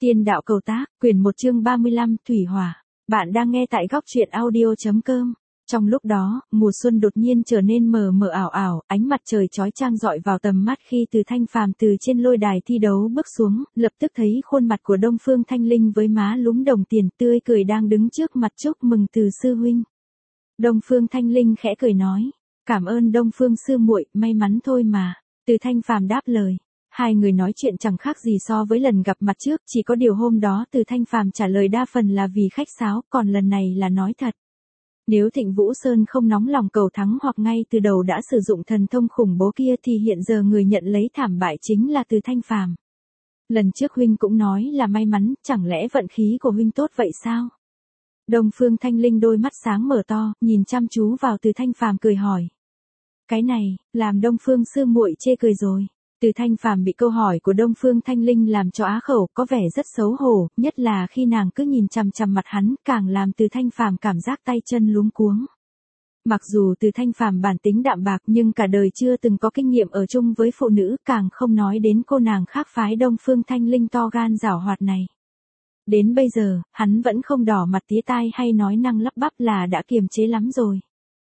Tiên đạo cầu tác, quyển 1 chương 35, Thủy Hỏa. Bạn đang nghe tại góc truyện audio.com. Trong lúc đó, mùa xuân đột nhiên trở nên mờ mờ ảo ảo, ánh mặt trời chói chang dọi vào tầm mắt khi Từ Thanh Phàm từ trên lôi đài thi đấu bước xuống, lập tức thấy khuôn mặt của Đông Phương Thanh Linh với má lúm đồng tiền tươi cười đang đứng trước mặt chúc mừng Từ sư huynh. Đông Phương Thanh Linh khẽ cười nói, cảm ơn Đông Phương sư muội, may mắn thôi mà. Từ Thanh Phàm đáp lời. Hai người nói chuyện chẳng khác gì so với lần gặp mặt trước, chỉ có điều hôm đó Từ Thanh Phàm trả lời đa phần là vì khách sáo, còn lần này là nói thật. Nếu Thịnh Vũ Sơn không nóng lòng cầu thắng hoặc ngay từ đầu đã sử dụng thần thông khủng bố kia thì hiện giờ người nhận lấy thảm bại chính là Từ Thanh Phàm. Lần trước huynh cũng nói là may mắn, chẳng lẽ vận khí của huynh tốt vậy sao? Đông Phương Thanh Linh đôi mắt sáng mở to, nhìn chăm chú vào Từ Thanh Phàm cười hỏi. Cái này, làm Đông Phương sư muội chê cười rồi. Từ Thanh Phàm bị câu hỏi của Đông Phương Thanh Linh làm cho á khẩu, có vẻ rất xấu hổ, nhất là khi nàng cứ nhìn chằm chằm mặt hắn, càng làm Từ Thanh Phàm cảm giác tay chân luống cuống. Mặc dù Từ Thanh Phàm bản tính đạm bạc nhưng cả đời chưa từng có kinh nghiệm ở chung với phụ nữ, càng không nói đến cô nàng khác phái Đông Phương Thanh Linh to gan giảo hoạt này. Đến bây giờ, hắn vẫn không đỏ mặt tía tai hay nói năng lắp bắp là đã kiềm chế lắm rồi.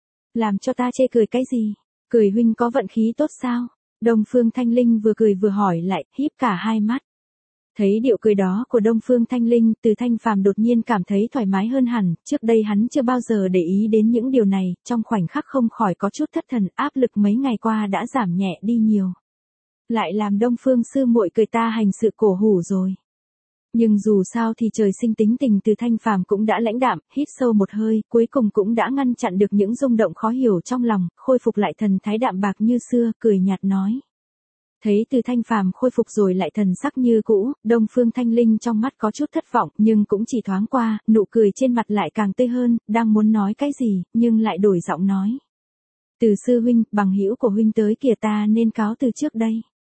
Làm cho ta chê cười cái gì? Cười huynh có vận khí tốt sao? Đông Phương Thanh Linh vừa cười vừa hỏi lại, híp cả hai mắt. Thấy điệu cười đó của Đông Phương Thanh Linh, Từ Thanh Phàm đột nhiên cảm thấy thoải mái hơn hẳn, trước đây hắn chưa bao giờ để ý đến những điều này, trong khoảnh khắc không khỏi có chút thất thần, áp lực mấy ngày qua đã giảm nhẹ đi nhiều. Lại làm Đông Phương sư muội cười ta hành sự cổ hủ rồi. Nhưng dù sao thì trời sinh tính tình Từ Thanh Phàm cũng đã lãnh đạm, hít sâu một hơi, cuối cùng cũng đã ngăn chặn được những rung động khó hiểu trong lòng, khôi phục lại thần thái đạm bạc như xưa, cười nhạt nói. Thấy Từ Thanh Phàm khôi phục rồi lại thần sắc như cũ, Đông Phương Thanh Linh trong mắt có chút thất vọng, nhưng cũng chỉ thoáng qua, nụ cười trên mặt lại càng tươi hơn, đang muốn nói cái gì, nhưng lại đổi giọng nói. Từ sư huynh, bằng hữu của huynh tới kìa, ta nên cáo từ trước đây.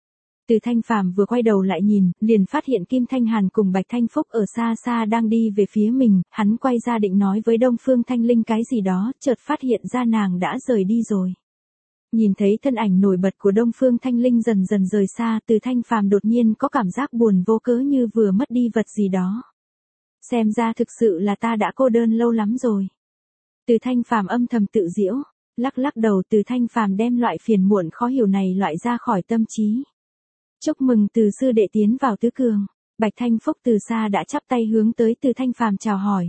Từ Thanh Phàm vừa quay đầu lại nhìn, liền phát hiện Kim Thanh Hàn cùng Bạch Thanh Phúc ở xa xa đang đi về phía mình, hắn quay ra định nói với Đông Phương Thanh Linh cái gì đó, chợt phát hiện ra nàng đã rời đi rồi. Nhìn thấy thân ảnh nổi bật của Đông Phương Thanh Linh dần dần rời xa, Từ Thanh Phàm đột nhiên có cảm giác buồn vô cớ như vừa mất đi vật gì đó. Xem ra thực sự là ta đã cô đơn lâu lắm rồi. Từ Thanh Phàm âm thầm tự giễu, lắc lắc đầu. Từ Thanh Phàm đem loại phiền muộn khó hiểu này loại ra khỏi tâm trí. Chúc mừng Từ sư đệ tiến vào tứ cường. Bạch Thanh Phúc từ xa đã chắp tay hướng tới Từ Thanh Phàm chào hỏi.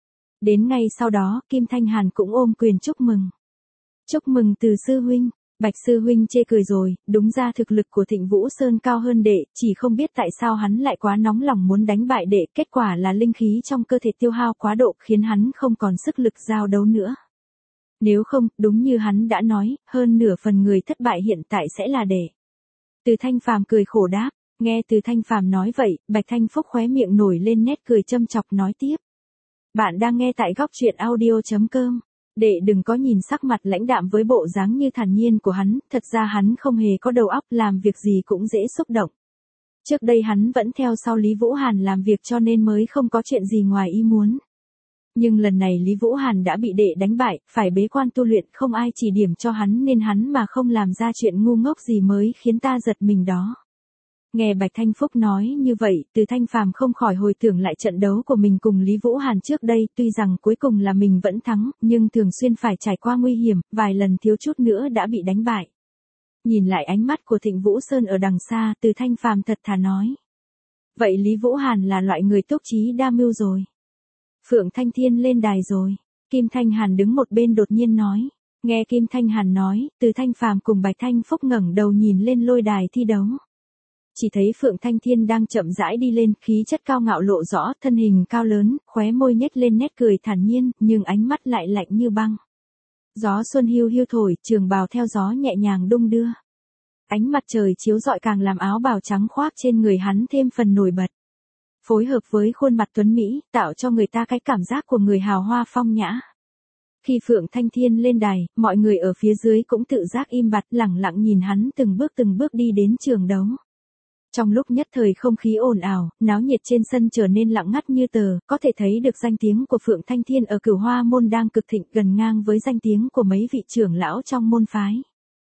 Đến ngay sau đó, Kim Thanh Hàn cũng ôm quyền chúc mừng. Chúc mừng Từ sư huynh. Bạch sư huynh chê cười rồi, đúng ra thực lực của Thịnh Vũ Sơn cao hơn đệ, chỉ không biết tại sao hắn lại quá nóng lòng muốn đánh bại đệ, kết quả là linh khí trong cơ thể tiêu hao quá độ khiến hắn không còn sức lực giao đấu nữa. Nếu không, đúng như hắn đã nói, hơn nửa phần người thất bại hiện tại sẽ là đệ. Từ Thanh Phàm cười khổ đáp, nghe Từ Thanh Phàm nói vậy, Bạch Thanh Phúc khóe miệng nổi lên nét cười châm chọc nói tiếp. Bạn đang nghe tại góc truyện audio.com. Đệ đừng có nhìn sắc mặt lãnh đạm với bộ dáng như thản nhiên của hắn, thật ra hắn không hề có đầu óc, làm việc gì cũng dễ xúc động. Trước đây hắn vẫn theo sau Lý Vũ Hàn làm việc cho nên mới không có chuyện gì ngoài ý muốn. Nhưng lần này Lý Vũ Hàn đã bị đệ đánh bại, phải bế quan tu luyện, không ai chỉ điểm cho hắn nên hắn mà không làm ra chuyện ngu ngốc gì mới khiến ta giật mình đó. Nghe Bạch Thanh Phúc nói như vậy, Từ Thanh Phàm không khỏi hồi tưởng lại trận đấu của mình cùng Lý Vũ Hàn trước đây, tuy rằng cuối cùng là mình vẫn thắng, nhưng thường xuyên phải trải qua nguy hiểm, vài lần thiếu chút nữa đã bị đánh bại. Nhìn lại ánh mắt của Thịnh Vũ Sơn ở đằng xa, Từ Thanh Phàm thật thà nói. Vậy Lý Vũ Hàn là loại người túc trí đa mưu rồi. Phượng Thanh Thiên lên đài rồi. Kim Thanh Hàn đứng một bên đột nhiên nói. Nghe Kim Thanh Hàn nói, Từ Thanh Phàm cùng Bạch Thanh Phúc ngẩng đầu nhìn lên lôi đài thi đấu. Chỉ thấy Phượng Thanh Thiên đang chậm rãi đi lên, khí chất cao ngạo lộ rõ, thân hình cao lớn, khóe môi nhếch lên nét cười thản nhiên, nhưng ánh mắt lại lạnh như băng. Gió xuân hiu hiu thổi, trường bào theo gió nhẹ nhàng đung đưa. Ánh mặt trời chiếu rọi càng làm áo bào trắng khoác trên người hắn thêm phần nổi bật. Phối hợp với khuôn mặt tuấn mỹ, tạo cho người ta cái cảm giác của người hào hoa phong nhã. Khi Phượng Thanh Thiên lên đài, mọi người ở phía dưới cũng tự giác im bặt, lẳng lặng nhìn hắn từng bước đi đến trường đấu. Trong lúc nhất thời không khí ồn ào, náo nhiệt trên sân trở nên lặng ngắt như tờ, có thể thấy được danh tiếng của Phượng Thanh Thiên ở Cửu Hoa môn đang cực thịnh, gần ngang với danh tiếng của mấy vị trưởng lão trong môn phái.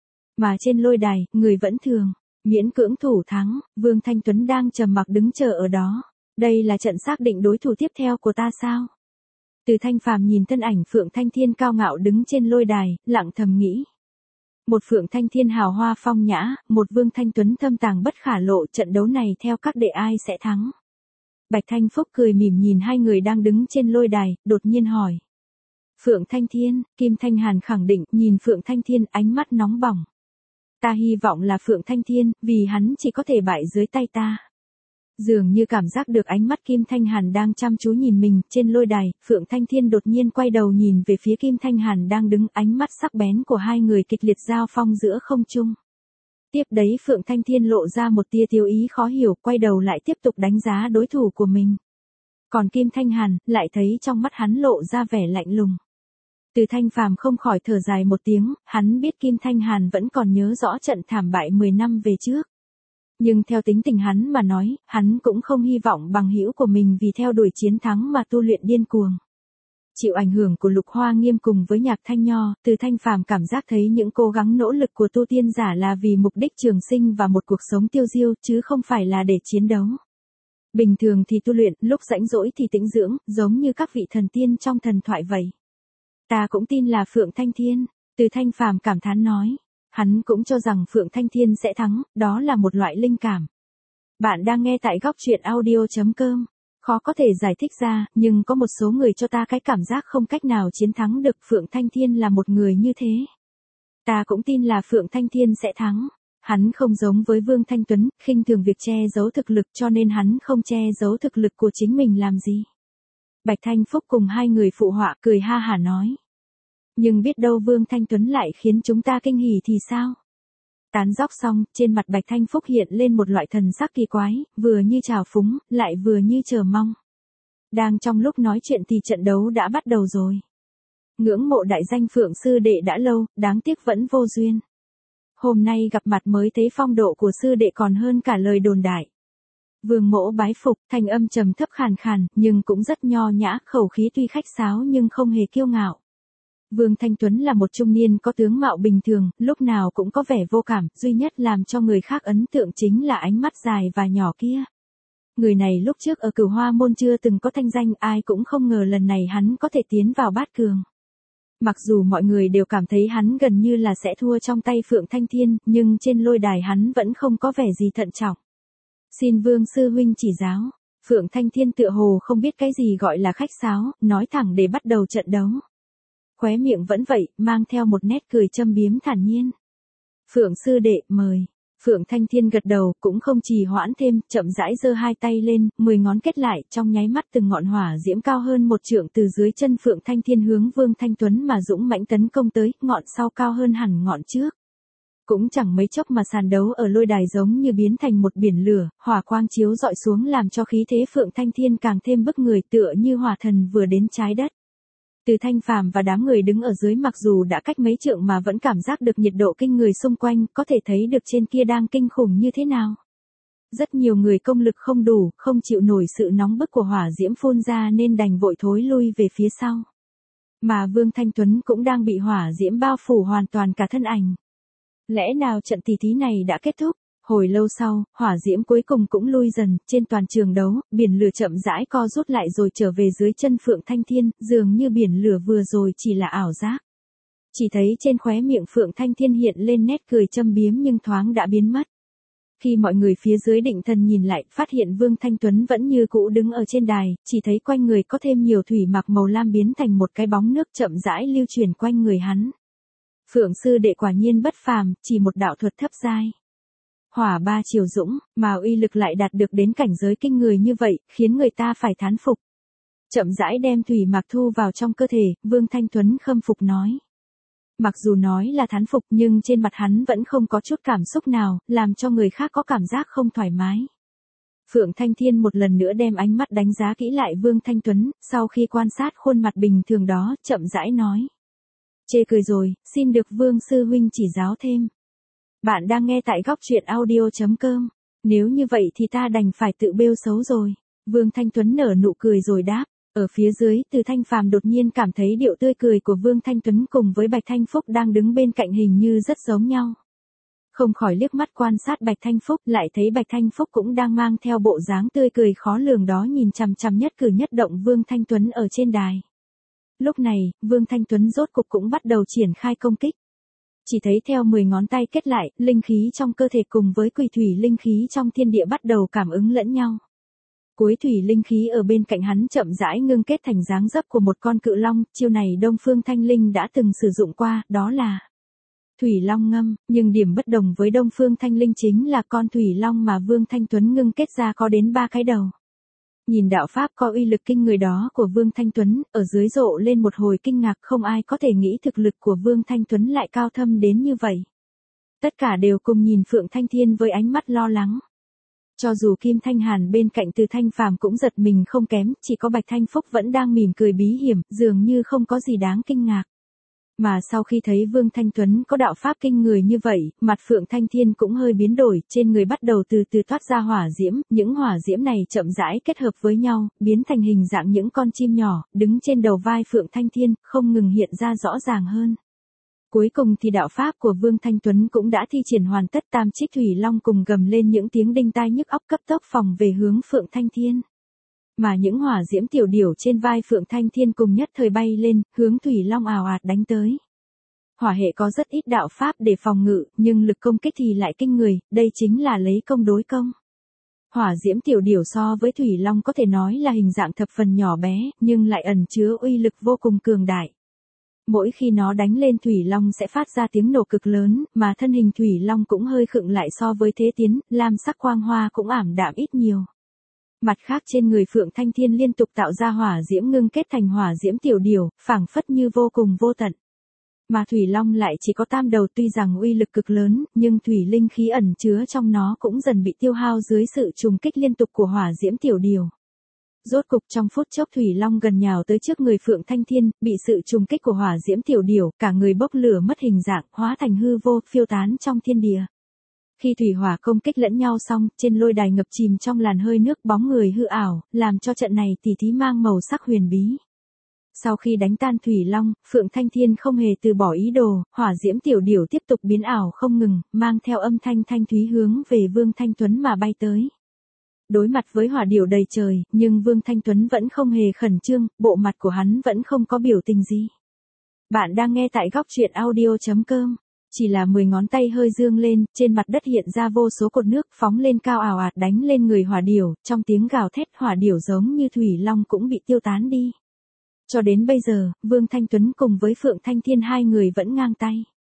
Mà trên lôi đài, người vẫn thường, miễn cưỡng thủ thắng, Vương Thanh Tuấn đang trầm mặc đứng chờ ở đó. Đây là trận xác định đối thủ tiếp theo của ta sao? Từ Thanh Phàm nhìn thân ảnh Phượng Thanh Thiên cao ngạo đứng trên lôi đài, lặng thầm nghĩ. Một Phượng Thanh Thiên hào hoa phong nhã, một Vương Thanh Tuấn thâm tàng bất khả lộ, trận đấu này theo các đệ ai sẽ thắng? Bạch Thanh Phúc cười mỉm nhìn hai người đang đứng trên lôi đài, đột nhiên hỏi. Phượng Thanh Thiên, Kim Thanh Hàn khẳng định, nhìn Phượng Thanh Thiên ánh mắt nóng bỏng. Ta hy vọng là Phượng Thanh Thiên, vì hắn chỉ có thể bại dưới tay ta. Dường như cảm giác được ánh mắt Kim Thanh Hàn đang chăm chú nhìn mình, trên lôi đài, Phượng Thanh Thiên đột nhiên quay đầu nhìn về phía Kim Thanh Hàn đang đứng, ánh mắt sắc bén của hai người kịch liệt giao phong giữa không trung. Tiếp đấy Phượng Thanh Thiên lộ ra một tia tiêu ý khó hiểu, quay đầu lại tiếp tục đánh giá đối thủ của mình. Còn Kim Thanh Hàn, lại thấy trong mắt hắn lộ ra vẻ lạnh lùng. Từ Thanh Phàm không khỏi thở dài một tiếng, hắn biết Kim Thanh Hàn vẫn còn nhớ rõ trận thảm bại 10 năm về trước. Nhưng theo tính tình hắn mà nói, hắn cũng không hy vọng bằng hữu của mình vì theo đuổi chiến thắng mà tu luyện điên cuồng. Chịu ảnh hưởng của Lục Hoa Nghiêm cùng với Nhạc Thanh Nho, Từ Thanh Phàm cảm giác thấy những cố gắng nỗ lực của tu tiên giả là vì mục đích trường sinh và một cuộc sống tiêu diêu, chứ không phải là để chiến đấu. Bình thường thì tu luyện, lúc rảnh rỗi thì tĩnh dưỡng, giống như các vị thần tiên trong thần thoại vậy. Ta cũng tin là Phượng Thanh Thiên, Từ Thanh Phàm cảm thán nói. Hắn cũng cho rằng Phượng Thanh Thiên sẽ thắng, đó là một loại linh cảm. Bạn đang nghe tại góc truyện audio.com. Khó có thể giải thích ra, nhưng có một số người cho ta cái cảm giác không cách nào chiến thắng được. Phượng Thanh Thiên là một người như thế. Ta cũng tin là Phượng Thanh Thiên sẽ thắng. Hắn không giống với Vương Thanh Tuấn, khinh thường việc che giấu thực lực, cho nên hắn không che giấu thực lực của chính mình làm gì. Bạch Thanh Phúc cùng hai người phụ họa cười ha hả nói. Nhưng biết đâu Vương Thanh Tuấn lại khiến chúng ta kinh hỉ thì sao? Tán dóc xong, trên mặt Bạch Thanh Phúc hiện lên một loại thần sắc kỳ quái, vừa như trào phúng, lại vừa như chờ mong. Đang trong lúc nói chuyện thì trận đấu đã bắt đầu rồi. Ngưỡng mộ đại danh Phượng sư đệ đã lâu, đáng tiếc vẫn vô duyên. Hôm nay gặp mặt mới thấy phong độ của sư đệ còn hơn cả lời đồn đại. Vương Mỗ bái phục, thanh âm trầm thấp khàn khàn, nhưng cũng rất nho nhã, khẩu khí tuy khách sáo nhưng không hề kiêu ngạo. Vương Thanh Tuấn là một trung niên có tướng mạo bình thường, lúc nào cũng có vẻ vô cảm, duy nhất làm cho người khác ấn tượng chính là ánh mắt dài và nhỏ kia. Người này lúc trước ở Cửu Hoa Môn chưa từng có thanh danh, ai cũng không ngờ lần này hắn có thể tiến vào bát cường. Mặc dù mọi người đều cảm thấy hắn gần như là sẽ thua trong tay Phượng Thanh Thiên, nhưng trên lôi đài hắn vẫn không có vẻ gì thận trọng. Xin Vương sư huynh chỉ giáo. Phượng Thanh Thiên tựa hồ không biết cái gì gọi là khách sáo, nói thẳng để bắt đầu trận đấu. Khóe miệng vẫn vậy, mang theo một nét cười châm biếm thản nhiên. Phượng sư đệ, mời. Phượng Thanh Thiên gật đầu, cũng không trì hoãn thêm, chậm rãi giơ hai tay lên, 10 ngón kết lại, trong nháy mắt từng ngọn hỏa diễm cao hơn một trượng từ dưới chân Phượng Thanh Thiên hướng Vương Thanh Tuấn mà dũng mãnh tấn công tới, ngọn sau cao hơn hẳn ngọn trước. Cũng chẳng mấy chốc mà sàn đấu ở lôi đài giống như biến thành một biển lửa, hỏa quang chiếu dọi xuống làm cho khí thế Phượng Thanh Thiên càng thêm bức người, tựa như hỏa thần vừa đến trái đất. Từ Thanh Phàm và đám người đứng ở dưới mặc dù đã cách mấy trượng mà vẫn cảm giác được nhiệt độ kinh người xung quanh, có thể thấy được trên kia đang kinh khủng như thế nào. Rất nhiều người công lực không đủ, không chịu nổi sự nóng bức của hỏa diễm phun ra nên đành vội thối lui về phía sau. Mà Vương Thanh Tuấn cũng đang bị hỏa diễm bao phủ hoàn toàn cả thân ảnh. Lẽ nào trận tỷ thí này đã kết thúc? Hồi lâu sau, hỏa diễm cuối cùng cũng lui dần, trên toàn trường đấu, biển lửa chậm rãi co rút lại rồi trở về dưới chân Phượng Thanh Thiên, dường như biển lửa vừa rồi chỉ là ảo giác. Chỉ thấy trên khóe miệng Phượng Thanh Thiên hiện lên nét cười châm biếm nhưng thoáng đã biến mất. Khi mọi người phía dưới định thần nhìn lại, phát hiện Vương Thanh Tuấn vẫn như cũ đứng ở trên đài, chỉ thấy quanh người có thêm nhiều thủy mặc màu lam biến thành một cái bóng nước chậm rãi lưu chuyển quanh người hắn. Phượng sư đệ quả nhiên bất phàm, chỉ một đạo thuật thấp giai. Hỏa ba chiều dũng, mà uy lực lại đạt được đến cảnh giới kinh người như vậy, khiến người ta phải thán phục. Chậm rãi đem thủy mặc thu vào trong cơ thể, Vương Thanh Tuấn khâm phục nói. Mặc dù nói là thán phục nhưng trên mặt hắn vẫn không có chút cảm xúc nào, làm cho người khác có cảm giác không thoải mái. Phượng Thanh Thiên một lần nữa đem ánh mắt đánh giá kỹ lại Vương Thanh Tuấn, sau khi quan sát khuôn mặt bình thường đó, chậm rãi nói. Chê cười rồi, xin được Vương sư huynh chỉ giáo thêm. Bạn đang nghe tại góc truyện audio.com. Nếu như vậy thì ta đành phải tự bêu xấu rồi. Vương Thanh Tuấn nở nụ cười rồi đáp. Ở phía dưới, Từ Thanh Phàm đột nhiên cảm thấy điệu tươi cười của Vương Thanh Tuấn cùng với Bạch Thanh Phúc đang đứng bên cạnh hình như rất giống nhau. Không khỏi liếc mắt quan sát Bạch Thanh Phúc, lại thấy Bạch Thanh Phúc cũng đang mang theo bộ dáng tươi cười khó lường đó nhìn chằm chằm nhất cử nhất động Vương Thanh Tuấn ở trên đài. Lúc này, Vương Thanh Tuấn rốt cục cũng bắt đầu triển khai công kích. Chỉ thấy theo 10 ngón tay kết lại, linh khí trong cơ thể cùng với quỷ thủy linh khí trong thiên địa bắt đầu cảm ứng lẫn nhau. Cuối thủy linh khí ở bên cạnh hắn chậm rãi ngưng kết thành dáng dấp của một con cự long, chiêu này Đông Phương Thanh Linh đã từng sử dụng qua, đó là Thủy Long Ngâm, nhưng điểm bất đồng với Đông Phương Thanh Linh chính là con Thủy Long mà Vương Thanh Tuấn ngưng kết ra có đến 3 cái đầu. Nhìn đạo pháp có uy lực kinh người đó của Vương Thanh Tuấn, ở dưới rộ lên một hồi kinh ngạc, không ai có thể nghĩ thực lực của Vương Thanh Tuấn lại cao thâm đến như vậy. Tất cả đều cùng nhìn Phượng Thanh Thiên với ánh mắt lo lắng. Cho dù Kim Thanh Hàn bên cạnh Từ Thanh Phàm cũng giật mình không kém, chỉ có Bạch Thanh Phúc vẫn đang mỉm cười bí hiểm, dường như không có gì đáng kinh ngạc. Mà sau khi thấy Vương Thanh Tuấn có đạo pháp kinh người như vậy, mặt Phượng Thanh Thiên cũng hơi biến đổi, trên người bắt đầu từ từ thoát ra hỏa diễm, những hỏa diễm này chậm rãi kết hợp với nhau, biến thành hình dạng những con chim nhỏ, đứng trên đầu vai Phượng Thanh Thiên, không ngừng hiện ra rõ ràng hơn. Cuối cùng thì đạo pháp của Vương Thanh Tuấn cũng đã thi triển hoàn tất, tam trích thủy long cùng gầm lên những tiếng đinh tai nhức óc cấp tốc phòng về hướng Phượng Thanh Thiên. Mà những hỏa diễm tiểu điểu trên vai Phượng Thanh Thiên cùng nhất thời bay lên, hướng thủy long ào ạt đánh tới. Hỏa hệ có rất ít đạo pháp để phòng ngự, nhưng lực công kích thì lại kinh người, đây chính là lấy công đối công. Hỏa diễm tiểu điểu so với thủy long có thể nói là hình dạng thập phần nhỏ bé, nhưng lại ẩn chứa uy lực vô cùng cường đại. Mỗi khi nó đánh lên thủy long sẽ phát ra tiếng nổ cực lớn, mà thân hình thủy long cũng hơi khựng lại so với thế tiến, lam sắc quang hoa cũng ảm đạm ít nhiều. Mặt khác trên người Phượng Thanh Thiên liên tục tạo ra hỏa diễm ngưng kết thành hỏa diễm tiểu điểu, phảng phất như vô cùng vô tận. Mà thủy long lại chỉ có tam đầu, tuy rằng uy lực cực lớn, nhưng thủy linh khí ẩn chứa trong nó cũng dần bị tiêu hao dưới sự trùng kích liên tục của hỏa diễm tiểu điểu. Rốt cục trong phút chốc thủy long gần nhào tới trước người Phượng Thanh Thiên, bị sự trùng kích của hỏa diễm tiểu điểu, cả người bốc lửa mất hình dạng, hóa thành hư vô, phiêu tán trong thiên địa. Khi thủy hỏa công kích lẫn nhau xong, trên lôi đài ngập chìm trong làn hơi nước, bóng người hư ảo, làm cho trận này tỉ thí mang màu sắc huyền bí. Sau khi đánh tan thủy long, Phượng Thanh Thiên không hề từ bỏ ý đồ, hỏa diễm tiểu điểu tiếp tục biến ảo không ngừng, mang theo âm thanh thanh thúy hướng về Vương Thanh Tuấn mà bay tới. Đối mặt với hỏa điểu đầy trời, nhưng Vương Thanh Tuấn vẫn không hề khẩn trương, bộ mặt của hắn vẫn không có biểu tình gì. Bạn đang nghe tại góc truyện audio.com. Chỉ là 10 ngón tay hơi dương lên, trên mặt đất hiện ra vô số cột nước phóng lên cao ào ạt đánh lên người hỏa điểu, trong tiếng gào thét hỏa điểu giống như thủy long cũng bị tiêu tán đi. Cho đến bây giờ, Vương Thanh Tuấn cùng với Phượng Thanh Thiên hai người vẫn ngang tay.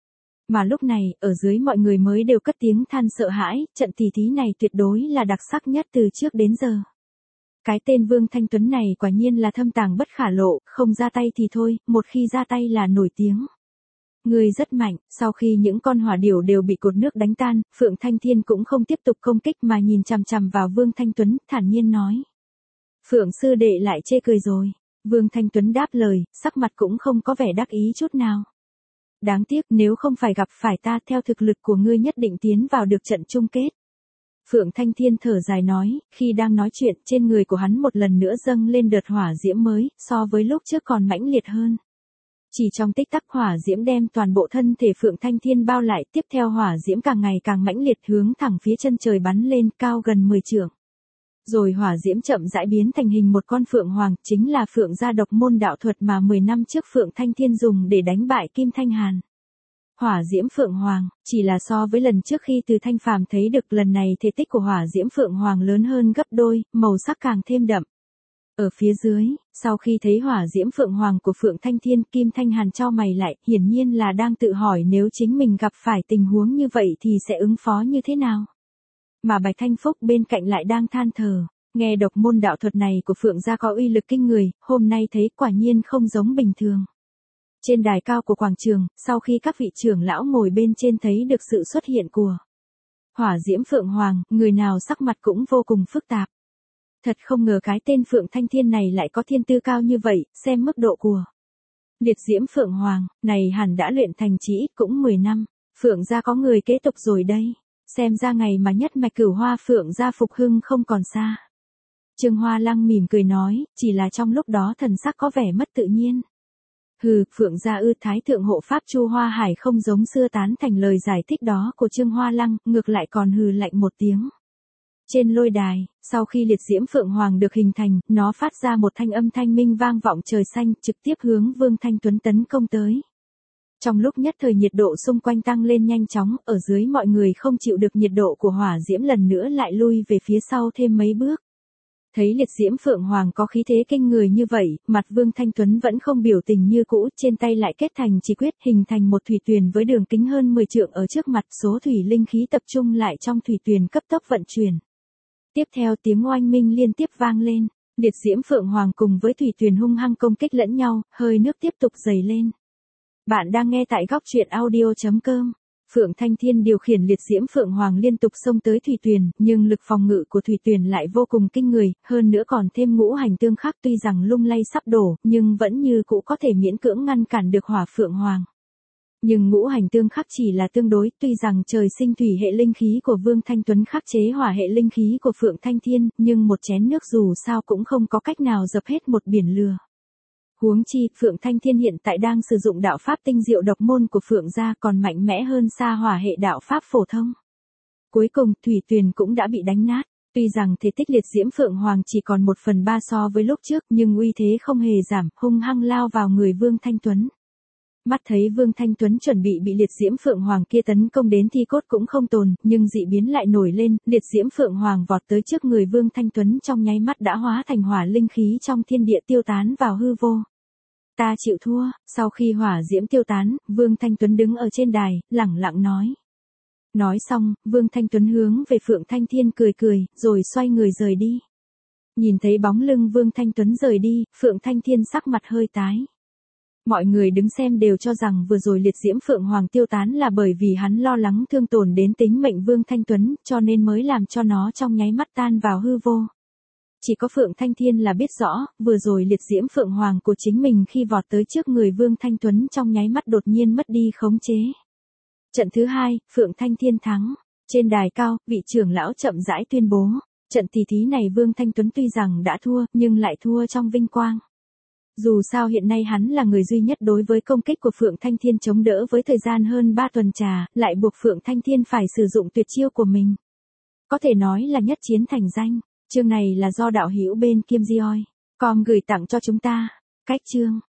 Mà lúc này, ở dưới mọi người mới đều cất tiếng than sợ hãi, trận tỉ thí này tuyệt đối là đặc sắc nhất từ trước đến giờ. Cái tên Vương Thanh Tuấn này quả nhiên là thâm tàng bất khả lộ, không ra tay thì thôi, một khi ra tay là nổi tiếng. Người rất mạnh, sau khi những con hỏa điểu đều bị cột nước đánh tan, Phượng Thanh Thiên cũng không tiếp tục công kích mà nhìn chằm chằm vào Vương Thanh Tuấn, thản nhiên nói. Phượng sư đệ lại chê cười rồi. Vương Thanh Tuấn đáp lời, sắc mặt cũng không có vẻ đắc ý chút nào. Đáng tiếc nếu không phải gặp phải ta, theo thực lực của ngươi nhất định tiến vào được trận chung kết. Phượng Thanh Thiên thở dài nói, khi đang nói chuyện trên người của hắn một lần nữa dâng lên đợt hỏa diễm mới, so với lúc trước còn mãnh liệt hơn. Chỉ trong tích tắc hỏa diễm đem toàn bộ thân thể Phượng Thanh Thiên bao lại, tiếp theo hỏa diễm càng ngày càng mãnh liệt hướng thẳng phía chân trời bắn lên cao gần 10 trượng. Rồi hỏa diễm chậm rãi biến thành hình một con phượng hoàng, chính là phượng gia độc môn đạo thuật mà 10 năm trước Phượng Thanh Thiên dùng để đánh bại Kim Thanh Hàn. Hỏa diễm phượng hoàng, chỉ là so với lần trước khi Từ Thanh Phàm thấy được, lần này thể tích của hỏa diễm phượng hoàng lớn hơn gấp đôi, màu sắc càng thêm đậm. Ở phía dưới, sau khi thấy hỏa diễm phượng hoàng của Phượng Thanh Thiên, Kim Thanh Hàn chau mày lại, hiển nhiên là đang tự hỏi nếu chính mình gặp phải tình huống như vậy thì sẽ ứng phó như thế nào. Mà Bạch Thanh Phúc bên cạnh lại đang than thở, nghe độc môn đạo thuật này của Phượng gia có uy lực kinh người, hôm nay thấy quả nhiên không giống bình thường. Trên đài cao của quảng trường, sau khi các vị trưởng lão ngồi bên trên thấy được sự xuất hiện của hỏa diễm Phượng Hoàng, người nào sắc mặt cũng vô cùng phức tạp. Thật không ngờ cái tên Phượng Thanh Thiên này lại có thiên tư cao như vậy, xem mức độ của liệt diễm Phượng Hoàng, này hẳn đã luyện thành chỉ ít cũng 10 năm, Phượng gia có người kế tục rồi đây. Xem ra ngày mà nhất mạch Cửu Hoa Phượng gia phục hưng không còn xa. Trương Hoa Lăng mỉm cười nói, chỉ là trong lúc đó thần sắc có vẻ mất tự nhiên. Hừ, Phượng gia ư, Thái thượng hộ pháp Chu Hoa Hải không giống xưa tán thành lời giải thích đó của Trương Hoa Lăng, ngược lại còn hừ lạnh một tiếng. Trên lôi đài, sau khi liệt diễm Phượng Hoàng được hình thành, nó phát ra một thanh âm thanh minh vang vọng trời xanh, trực tiếp hướng Vương Thanh Tuấn tấn công tới. Trong lúc nhất thời nhiệt độ xung quanh tăng lên nhanh chóng, ở dưới mọi người không chịu được nhiệt độ của hỏa diễm lần nữa lại lui về phía sau thêm mấy bước. Thấy liệt diễm Phượng Hoàng có khí thế kinh người như vậy, mặt Vương Thanh Tuấn vẫn không biểu tình như cũ, trên tay lại kết thành chỉ quyết, hình thành một thủy tuyền với đường kính hơn 10 trượng ở trước mặt, số thủy linh khí tập trung lại trong thủy tuyền cấp tốc vận chuyển. Tiếp theo tiếng oanh minh liên tiếp vang lên, liệt diễm Phượng Hoàng cùng với thủy tuyền hung hăng công kích lẫn nhau, hơi nước tiếp tục dày lên. Bạn đang nghe tại góc truyện audio.com. Phượng Thanh Thiên điều khiển liệt diễm Phượng Hoàng liên tục xông tới thủy tuyền, nhưng lực phòng ngự của thủy tuyền lại vô cùng kinh người, hơn nữa còn thêm ngũ hành tương khắc, tuy rằng lung lay sắp đổ, nhưng vẫn như cũ có thể miễn cưỡng ngăn cản được hỏa Phượng Hoàng. Nhưng ngũ hành tương khắc chỉ là tương đối, tuy rằng trời sinh thủy hệ linh khí của Vương Thanh Tuấn khắc chế hỏa hệ linh khí của Phượng Thanh Thiên, nhưng một chén nước dù sao cũng không có cách nào dập hết một biển lửa. Huống chi, Phượng Thanh Thiên hiện tại đang sử dụng đạo pháp tinh diệu độc môn của Phượng gia, còn mạnh mẽ hơn xa hỏa hệ đạo pháp phổ thông. Cuối cùng, thủy tuyền cũng đã bị đánh nát. Tuy rằng thể tích liệt diễm Phượng Hoàng chỉ còn 1/3 so với lúc trước, nhưng uy thế không hề giảm, hung hăng lao vào người Vương Thanh Tuấn. Mắt thấy Vương Thanh Tuấn chuẩn bị liệt diễm Phượng Hoàng kia tấn công đến thi cốt cũng không tồn, nhưng dị biến lại nổi lên, liệt diễm Phượng Hoàng vọt tới trước người Vương Thanh Tuấn trong nháy mắt đã hóa thành hỏa linh khí trong thiên địa tiêu tán vào hư vô. Ta chịu thua. Sau khi hỏa diễm tiêu tán, Vương Thanh Tuấn đứng ở trên đài, lẳng lặng nói. Nói xong, Vương Thanh Tuấn hướng về Phượng Thanh Thiên cười cười, rồi xoay người rời đi. Nhìn thấy bóng lưng Vương Thanh Tuấn rời đi, Phượng Thanh Thiên sắc mặt hơi tái. Mọi người đứng xem đều cho rằng vừa rồi liệt diễm Phượng Hoàng tiêu tán là bởi vì hắn lo lắng thương tổn đến tính mệnh Vương Thanh Tuấn, cho nên mới làm cho nó trong nháy mắt tan vào hư vô. Chỉ có Phượng Thanh Thiên là biết rõ, vừa rồi liệt diễm Phượng Hoàng của chính mình khi vọt tới trước người Vương Thanh Tuấn trong nháy mắt đột nhiên mất đi khống chế. Trận thứ 2, Phượng Thanh Thiên thắng. Trên đài cao, vị trưởng lão chậm rãi tuyên bố, trận tỷ thí này Vương Thanh Tuấn tuy rằng đã thua, nhưng lại thua trong vinh quang. Dù sao hiện nay hắn là người duy nhất đối với công kích của Phượng Thanh Thiên chống đỡ với thời gian hơn 3 tuần trà, lại buộc Phượng Thanh Thiên phải sử dụng tuyệt chiêu của mình. Có thể nói là nhất chiến thành danh. Chương này là do đạo hữu bên Kim Dioi.com gửi tặng cho chúng ta. Cách chương.